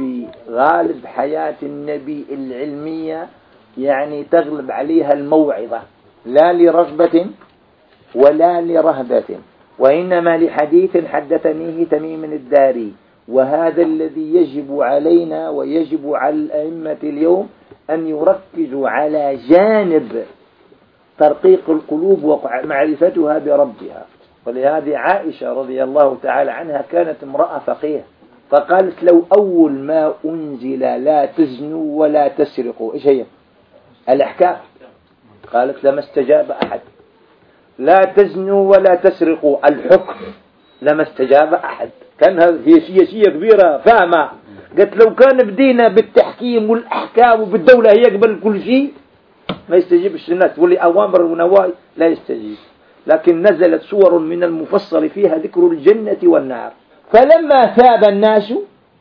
النبي العلمية يعني تغلب عليها الموعظة، لا لرغبة ولا لرهبة وإنما لحديث حدثنيه تميم الداري. وهذا الذي يجب علينا ويجب على الأئمة اليوم أن يركزوا على جانب ترقيق القلوب ومعرفتها بربها. ولهذه عائشة رضي الله تعالى عنها كانت امرأة فقيه، فقالت لو أول ما أنزل لا تزنوا ولا تسرقوا، إيش هي الأحكام؟ قالت لما استجاب أحد. لا تزنوا ولا تسرقوا الحكم لما استجاب أحد. كان هي سياسية كبيرة فاهمة، قالت لو كان بدينا بالتحكيم والأحكام وبالدولة هي قبل كل شيء ما يستجيبش الناس، واللي أوامر ونواهي لا يستجيب. لكن نزلت سور من المفصل فيها ذكر الجنة والنار، فلما ثاب الناس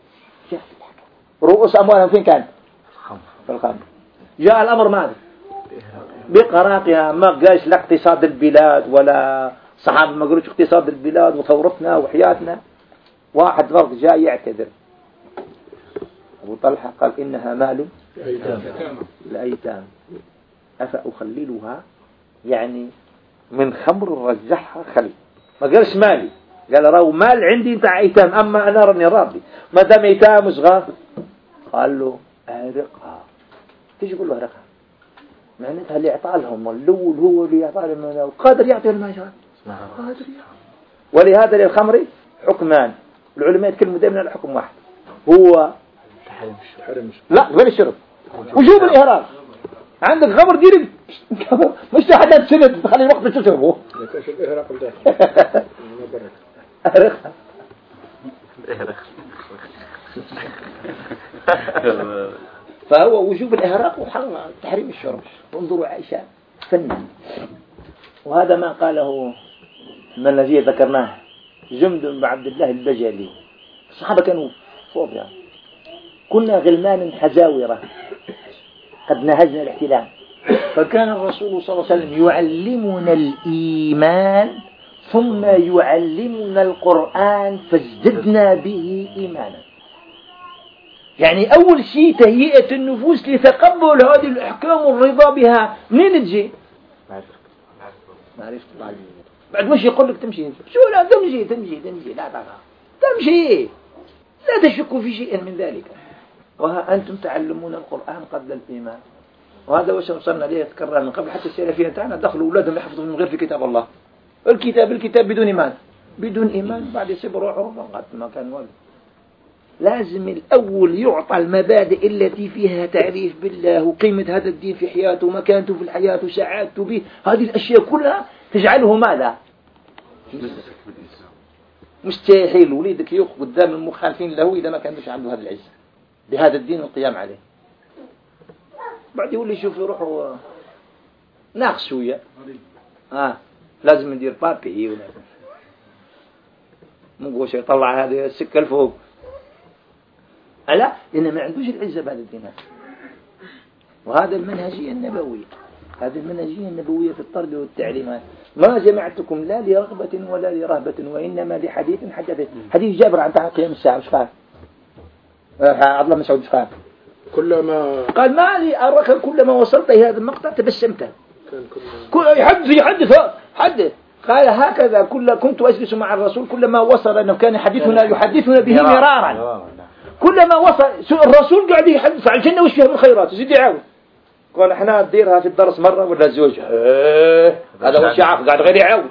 رؤوس أموالهم فين كان؟ في الخمر. جاء الأمر ماذا؟ بقراقها. ما قالش لا اقتصاد البلاد ولا صحابة ما قالوش اقتصاد البلاد وثورتنا وحياتنا. واحد فرق جاء يعتذر، أبو طلحة قال إنها مال الأيتام أفأخللها، يعني من خمر رجحها خلي، ما قالش مالي، قال راهو مال عندي انت ايتام، اما انا راني راضي ما دام ايتام صغار. قال له اعرقها. تيجي يقول له اعرقها معناتها اللي اعطى لهم الاول هو اللي اعطى لهم، قادر يعطي لما شاء قادر يعطي. ولهذا للخمر حكمان، العلماء يتكلموا دائما على حكم واحد هو لا غير الشرب، وجوب الاهراق. عندك خمر ديرك مش حدا تسند تخلي الوقت تشربه. فهو وجوب الإهراق وحرم تحريم الشرب. انظروا عائشة فن. وهذا ما قاله من الذي ذكرناه جمد بن عبد الله البجلي. الصحابة كانوا فوق يعني. كنا غلمان حزاورة قد نهزنا الاحتلام، فكان الرسول صلى الله عليه وسلم يعلمنا الإيمان ثم يعلمنا القرآن فازددنا به إيمانا. يعني أول شيء تهيئة النفوس لتقبل هذه الأحكام والرضا بها. منين تجي؟ معرفة الله. بعد مش يقول لك تمشي، شو لا تمشي لا تمشي، لا تشكوا في شيء من ذلك. وها أنتم تعلمون القرآن قبل الإيمان. وهذا وش وصلنا ليه تكرر من قبل. حتى السلفيين تاعنا دخلوا أولادهم يحفظوا من غير في كتاب الله. الكتاب بدون إيمان بعد يصبروا عرفا قد ما كان والد. لازم الأول يعطى المبادئ التي فيها تعريف بالله وقيمة هذا الدين في حياته ومكانته في الحياة وسعادته به. هذه الأشياء كلها تجعله ماذا؟ مستحيل وليدك يوقف قدام المخالفين له إذا ما كانش عنده هذا العزة بهذا الدين والقيام عليه. بعد يقول لي شوف يروحوا ناقص شوية لازم ندير بابي ولازم مو قوش يطلع هذه السكة الفوق. لا، لأنه ما عندوش العزة بهذا الدين. وهذا المنهجية النبوية، هذه المنهجية النبوية في الطرد والتعليمات. ما جمعتكم لا لرغبة ولا لرهبة وإنما لحديث حدث. حديث جابر عن قيام الساعة وش قال؟ عبد الله مسعود وش قال؟ قال ما لي أراك كلما وصلت إلى هذا المقطع تبسمت. يحدث قال هكذا كنت أجلس مع الرسول كلما وصل أنه كان يحدثنا به مرارا. كلما وصل الرسول قاعد يحدث عن الجنة وش فيها من خيرات يزيد يعاود. قال احنا نديرها في الدرس مرة ولا زوج هذا هو شعف قاعد غير يعاود.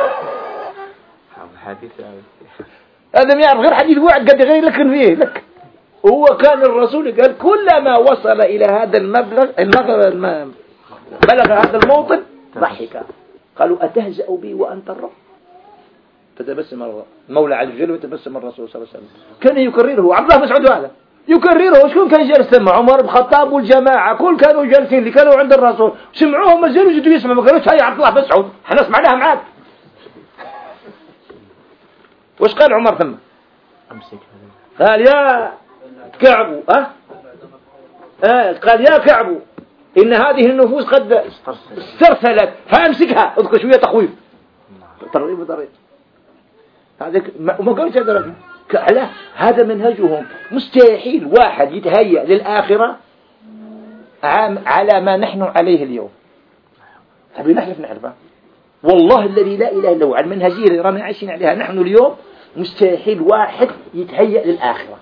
هذا ما يعرف غير حديث واحد قاعد يغير لكن فيه لك. هو كان الرسول قال كلما وصل إلى هذا بلغ هذا الموطن ضحك. قالوا أتهزأ بي وأنت الرب؟ فتبسم المولى عز وجل وتبسم الرسول صلى الله عليه وسلم. كان يكرره عبد الله مسعود هذا يكرره. شكون كان جالس يسمع؟ عمر بن الخطاب والجماعة كل كانوا جالسين اللي كانوا عند الرسول سمعوهم ما زالوا يجوا يسمعوا. ما قالوش هيا عبد الله مسعود احنا سمعناها معاك. وش قال عمر ثم؟ قال يا كعب قال يا كعب إن هذه النفوس قد استرسلت فأمسكها. اذكر شوية تخويف طريق هذا وما قالش هذا. لا، هذا منهجهم. مستحيل واحد يتهيأ للآخرة على ما نحن عليه اليوم. هذا نحلف نعرفه والله الذي لا إله إلا هو على المنهجية اللي رانا عايشين عليها نحن اليوم. مستحيل واحد يتهيأ للآخرة.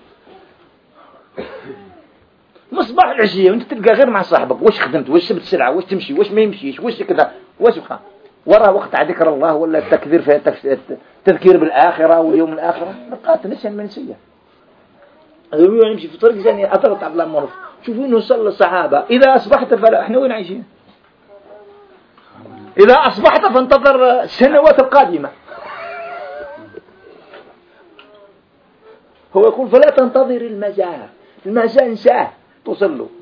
مصباح العشية وانت تلقى غير مع صاحبك وش خدمت وش سبت سلعة وش تمشي وش ما يمشيش وش كذا وش بخا ورا وقت على ذكر الله ولا التكذير في التذكير بالآخرة واليوم الآخرة. نقاط نسيان منسية. هذا يمشي في طريق ثاني أثرت عبد الله مرف. شوفوا إنه صلى الصحابة إذا أصبحت فلا إحنا وين عايشين؟ إذا أصبحت فانتظر السنوات القادمة. هو يقول فلا تنتظر المساء انساه توصل له.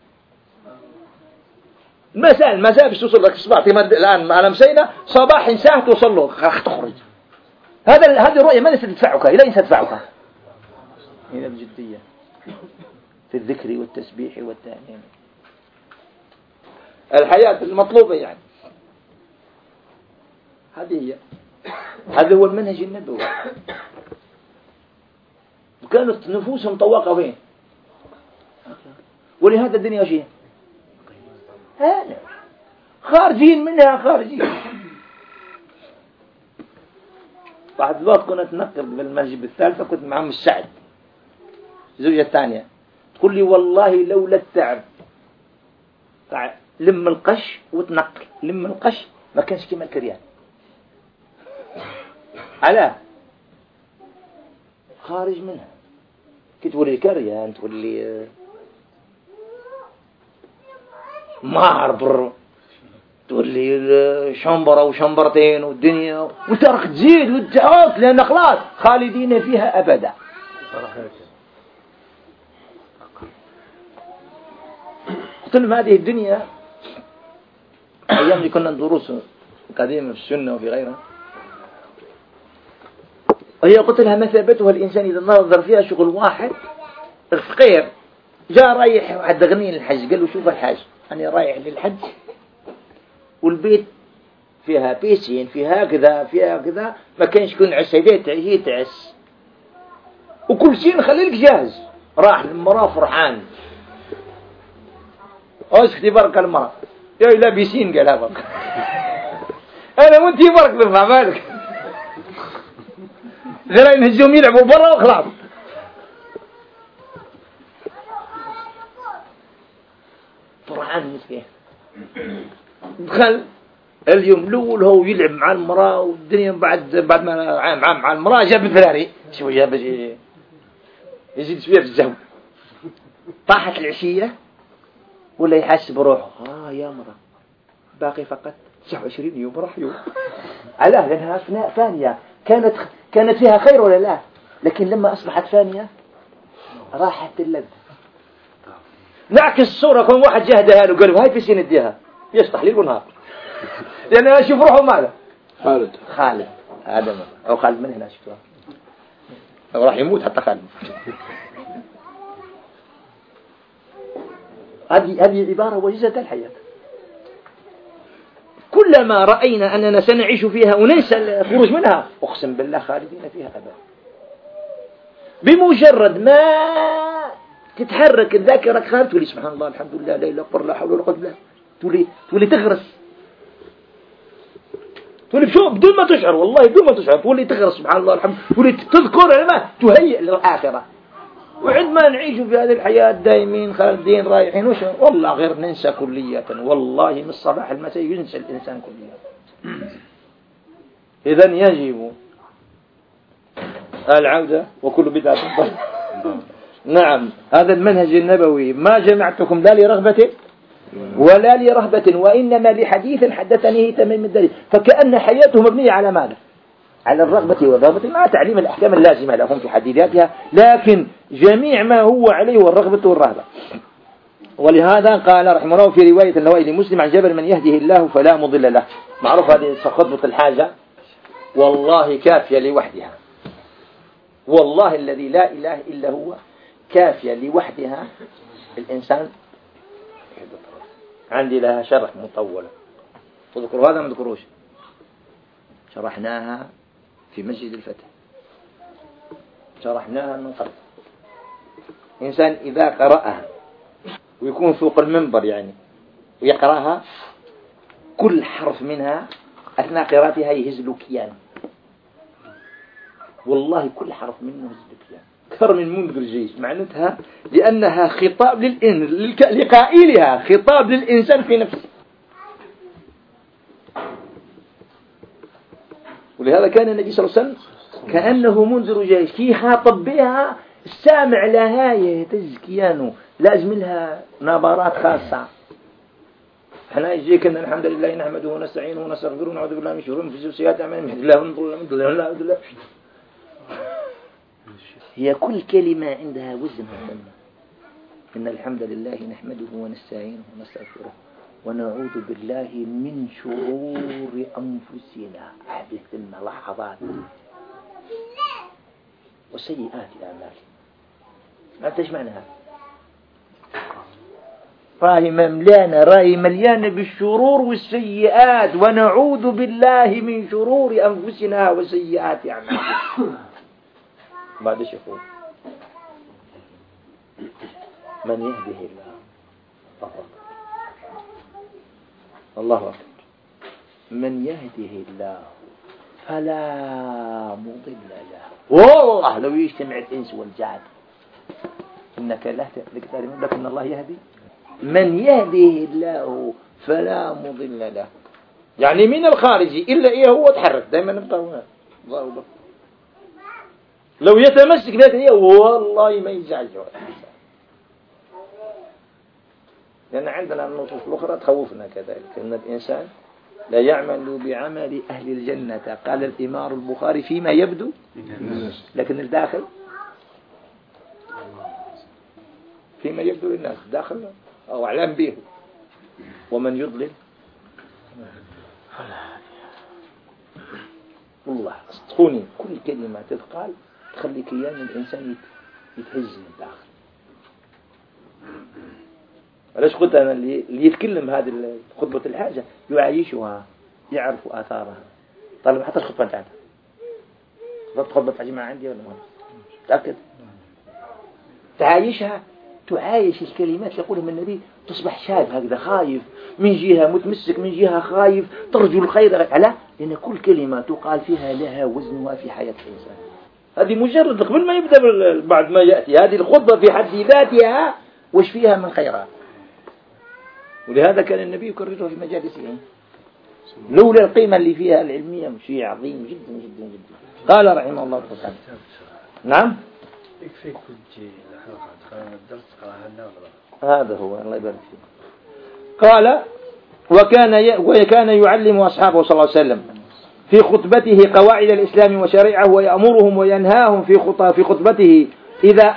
المساء بس توصل لك صباح الآن أنا مسينا صباح انساه توصل له تخرج. هذه الرؤية من ستدفعك إلى أين ستدفعك؟ إلى الجدية في الذكر والتسبيح والتهليل الحياة المطلوبة يعني. هذا هو المنهج النبوي. وكانت نفوسهم طواقة وين؟ ولهذا الدنيا شيء هذا خارجين منها خارجين. بعد الوقت كنا نتنقل بالمسجد الثالثة كنت معهم السعد زوجة الثانية تقول لي والله لولا التعب لم القش وتنقل لم القش ما كانش كما الكريان على خارج منها. كي تقول لي كريان تقول لي ماربر تقول لي شمبرة وشمبرتين والدنيا وترك تزيد وتعود لأن خلاص خالدين فيها أبدا. قلت لهم هذه الدنيا أيام اللي كنا ندرس قديما في السنة وفي غيرها، وهي قلت لها مثابتها الإنسان إذا نظر فيها شغل واحد فقير جاء رايح واحد غني للحج، قال له شوف الحاج أنا رايح للحج والبيت فيها بيسين فيها كذا فيها كذا، ما كانش كن عسيدات هي تعس وكل شيء نخلي لك جاهز. راح للمرأة فرحان، اسكتي برك المرأة يا لا بيسين قالها برك انا وانتي برك نرفع مالك غير ينهزهم يلعبوا برا وخلاص. فرحان مسكين دخل اليوم الاول هو يلعب مع المرأة والدنيا، بعد ما عام مع المرأة جاب الفراري شويه باش يزيد شويه في الجو. طاحت العشيه ولا يحس بروحه يا مرأة باقي فقط 29 يوم راح يوم. علاه لأنها فانية، كانت فيها خير ولا لا، لكن لما أصبحت فانية راحت اللذة. نعكس الصورة، كون واحد جهدها له قال له هاي في سين اديها يشطح ليل ونهار لأن يعني أشوف روحه ماذا خالد هذا أو خالد من هنا شفتها راح يموت حتى خالد. هذه عبارة وجيزة الحياة. كلما رأينا أننا سنعيش فيها وننسى الخروج منها أقسم بالله خالدين فيها أبدا. بمجرد ما تتحرك الذاكرة خارج تقولي سبحان الله الحمد لله لا إله إلا الله لا حول ولا قوة إلا بالله، تقولي تغرس، تقولي بشو بدون ما تشعر، والله بدون ما تشعر تقولي تغرس سبحان الله الحمد، تقولي تذكر لما تهيئ للآخرة. وعندما نعيش في هذه الحياة دائمين خالدين رايحين وشر والله غير ننسى كلية، والله من الصباح المساء ينسى الإنسان كلية. إذن يجب العودة وكل بدعة ضلالة. نعم هذا المنهج النبوي ما جمعتكم لا لرغبة ولا لرهبة وإنما لحديث حدثني تمام الدليل، فكأن حياته مبنية على ماذا؟ على الرغبة والرهبة مع تعليم الأحكام اللازمة لهم في حديثاتها، لكن جميع ما هو عليه والرغبة والرهبة. ولهذا قال رحمه الله في رواية النوائي لمسلم عن جابر من يهده الله فلا مضل له. معروف هذه خطبة الحاجة والله كافية لوحدها، والله الذي لا إله إلا هو كافية لوحدها. الإنسان عندي لها شرح مطولة تذكروا هذا ما تذكروش، شرحناها في مسجد الفتح، شرحناها من قبل. إنسان إذا قرأها ويكون فوق المنبر يعني ويقرأها كل حرف منها أثناء قراءتها يهز له كيان، والله كل حرف منه يهز له كيان أكثر من منذر الجيش. معناتها لأنها خطاب لقائلها، خطاب للإنسان في نفسه. ولهذا كان النبي صلى الله عليه وسلم كأنه منذر جيش كي خاطب بها السامع لها يهتز كيانه، لازم لها نبرات خاصة. احنا يجيك ان الحمد لله نحمده ونستعينه ونستغفره ونعوذ بالله من شرور انفسنا وسيئات اعمالنا، الحمد لله ونضل الله. هي كل كلمة عندها وزنها. إن الحمد لله نحمده ونستعينه ونستغفره ونعوذ بالله من شرور أنفسنا هذه اللحظات وسيئات الأعمال. ما تش معناها راهي مليانة بالشرور والسيئات، ونعوذ بالله من شرور أنفسنا وسيئات أعمالنا. بعد شوفوا من يهده الله الله أكبر، من يهده الله فلا مضل له. والله لو يجتمع الإنس والجعد إنك لا تعلم لكن الله يهدي من يهده الله فلا مضل له. يعني من الخارجي إلا إيه هو تحرك دائما نبقى هنا الله. لو يتمسك بهذه والله ما يزعجه، لأن عندنا النصوص الأخرى تخوفنا كذلك أن الإنسان لا يعمل بعمل أهل الجنة. قال الإمام البخاري فيما يبدو، لكن الداخل فيما يبدو للناس داخل أو أعلم به. ومن يضلل والله أصدقوني كل كلمة تتقال تخلي كيان الإنسان يتهز من الداخل. علاش قلت أنا اللي يتكلم هذه خطبة الحاجة يعيشها، يعرف آثارها. طالما حتى الخطبة بتاعتها خطبة حاجة ما عندي ولا ما تأكد تعايشها، تعايش الكلمات يقولها من النبي، تصبح شاب هكذا خايف من جهة، متمسك من جهة، خايف، ترجو الخير. على لأن كل كلمة تقال فيها لها وزنها في حياة الإنسان. هذه مجرد قبل ما يبدأ بعد ما يأتي هذه الخطبة في حد ذاتها وش فيها من خيرات. ولهذا كان النبي يكررها في مجالسه، لولا القيمة اللي فيها العلمية شيء عظيم جدا جدا جدا. قال رحمه الله تعالى نعم يكفيك كنت الدرس هذا هو الله يبارك فيه. قال وكان يعلم أصحابه صلى الله عليه وسلم في خطبته قواعد الإسلام وشريعه، ويأمرهم وينهاهم في خطبته إذا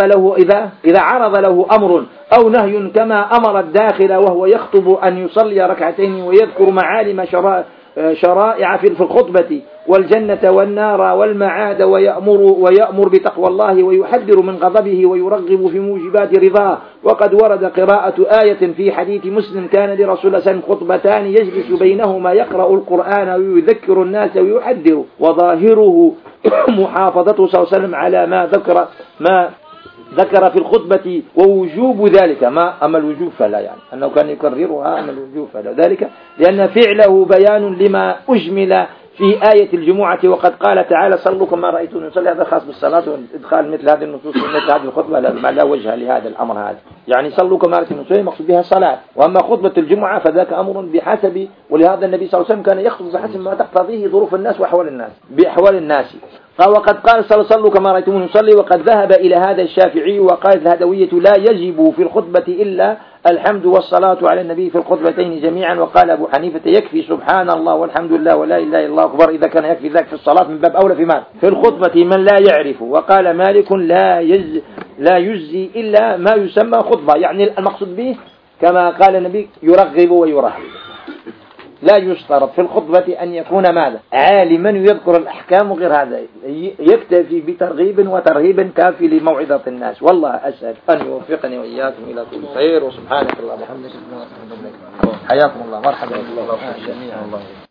عرض له أمر أو نهي، كما أمر الداخل وهو يخطب أن يصلي ركعتين ويذكر معالم شرائع في الخطبة والجنة والنار والمعاد، ويأمر بتقوى الله ويحذر من غضبه ويرغب في موجبات رضاه. وقد ورد قراءة آية في حديث مسلم كان لرسول الله صلى الله عليه وسلم خطبتان يجلس بينهما يقرأ القرآن ويذكر الناس ويحذر، وظاهره محافظته صلى الله عليه وسلم على ما ذكر في الخطبة ووجوب ذلك. أما الوجوب فلا، يعني أنه كان يكررها، أما الوجوب فلا ذلك، لأن فعله بيان لما أجمل في آية الجمعة. وقد قال تعالى صلوا كما رأيتم نصلي. هذا خاص بالصلاة، وإدخال مثل هذه النصوص مثل هذه الخطبة لا وجه لهذا الأمر هذا. يعني صلوا كما رأيتم نصلي مقصود بها الصلاة، وأما خطبة الجمعة فذاك أمر بحسب، ولهذا النبي صلى الله عليه وسلم كان يخطب بحسب ما تقتضيه ظروف الناس بأحوال الناس. وقد قال صلوا كما رأيتم نصلي. وقد ذهب إلى هذا الشافعي وقال الهدوية لا يجب في الخطبة إلا الحمد والصلاة على النبي في الخطبتين جميعا. وقال أبو حنيفة يكفي سبحان الله والحمد لله ولا إله إلا الله أكبر، إذا كان يكفي ذلك في الصلاة من باب أولى في الخطبة من لا يعرف. وقال مالك لا يجزي إلا ما يسمى خطبة، يعني المقصود به كما قال النبي يرغب ويرهب. لا يشترط في الخطبة أن يكون ماذا؟ عالما يذكر الأحكام وغير هذا، يكتفي بترغيب وترهيب كافي لموعظة الناس. والله أسأل أن يوفقني وإياكم إلى كل خير، وسبحانك اللهم وبحمدك حياكم الله. مرحبا بالله.